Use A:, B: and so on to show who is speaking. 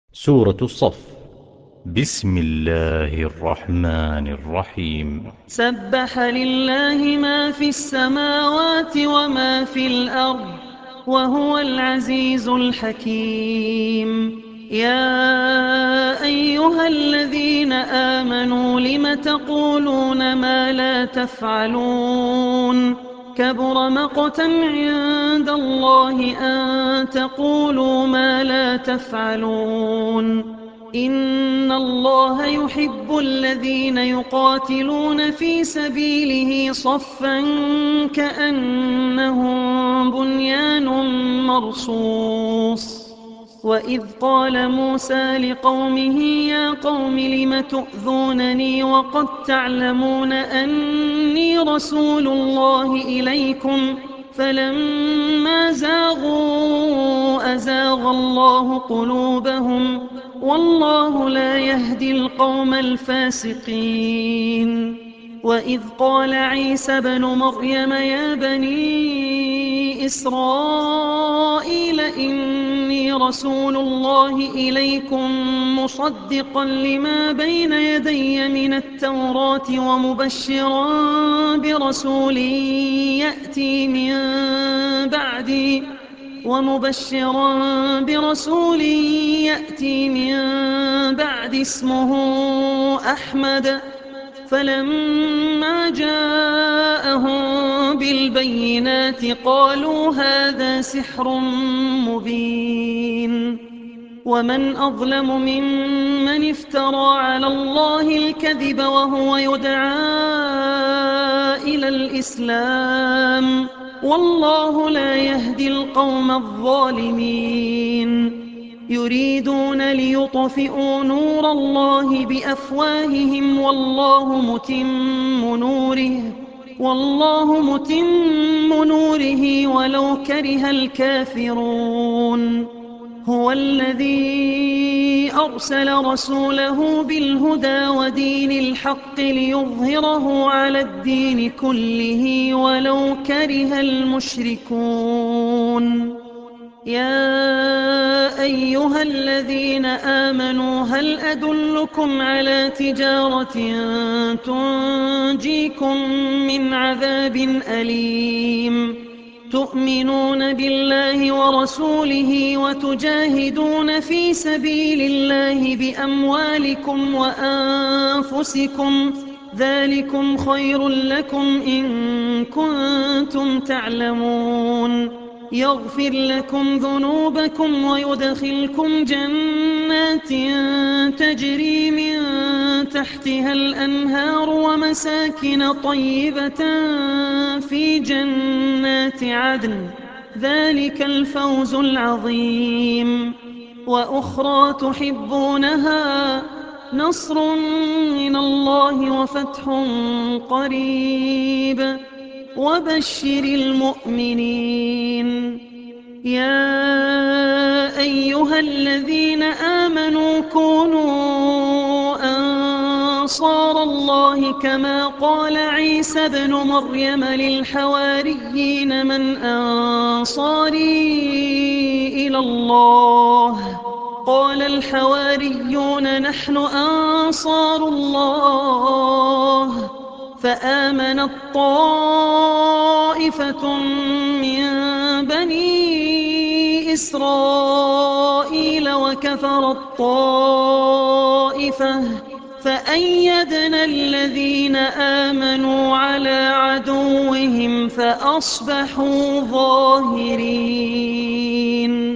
A: سورة الصف. بسم الله الرحمن الرحيم.
B: سبح لله ما في السماوات وما في الأرض وهو العزيز الحكيم. يا أيها الذين آمنوا لم تقولون ما لا تفعلون كبر مقتا عند الله أن تقولوا ما لا تفعلون. إن الله يحب الذين يقاتلون في سبيله صفا كأنهم بنيان مرصوص. وإذ قال موسى لقومه يا قوم لم تؤذونني وقد تعلمون أني رسول الله إليكم فلما زاغوا أزاغ الله قلوبهم والله لا يهدي القوم الفاسقين. وإذ قال عيسى ابن مريم يا بني إسرائيل إني رسول الله إليكم مصدقا لما بين يدي من التوراة ومبشرا برسول يأتي من بعد اسمه أحمد. فلما جاءهم بالبينات قالوا هذا سحر مبين. ومن أظلم ممن افترى على الله الكذب وهو يدعى إلى الإسلام والله لا يهدي القوم الظالمين. يريدون ليطفئوا نور الله بأفواههم والله متم نوره ولو كره الكافرون. هو الذي أرسل رسوله بالهدى ودين الحق ليظهره على الدين كله ولو كره المشركون. يا أيها الذين آمنوا هل أدلكم على تجارة تنجيكم من عذاب أليم تؤمنون بالله ورسوله وتجاهدون في سبيل الله بأموالكم وأنفسكم ذلكم خير لكم إن كنتم تعلمون. يغفر لكم ذنوبكم ويدخلكم جنات تجري من تحتها الأنهار ومساكن طيبة في جنات عدن ذلك الفوز العظيم. وأخرى تحبونها نصر من الله وفتح قريب وبشر المؤمنين. يا أيها الذين آمنوا كونوا أنصار الله كما قال عيسى ابن مريم للحواريين من أنصاري إلى الله قال الحواريون نحن أنصار الله. فآمنت طائفة من بني إسرائيل وكفرت طائفة فأيدنا الذين آمنوا على عدوهم فأصبحوا ظاهرين.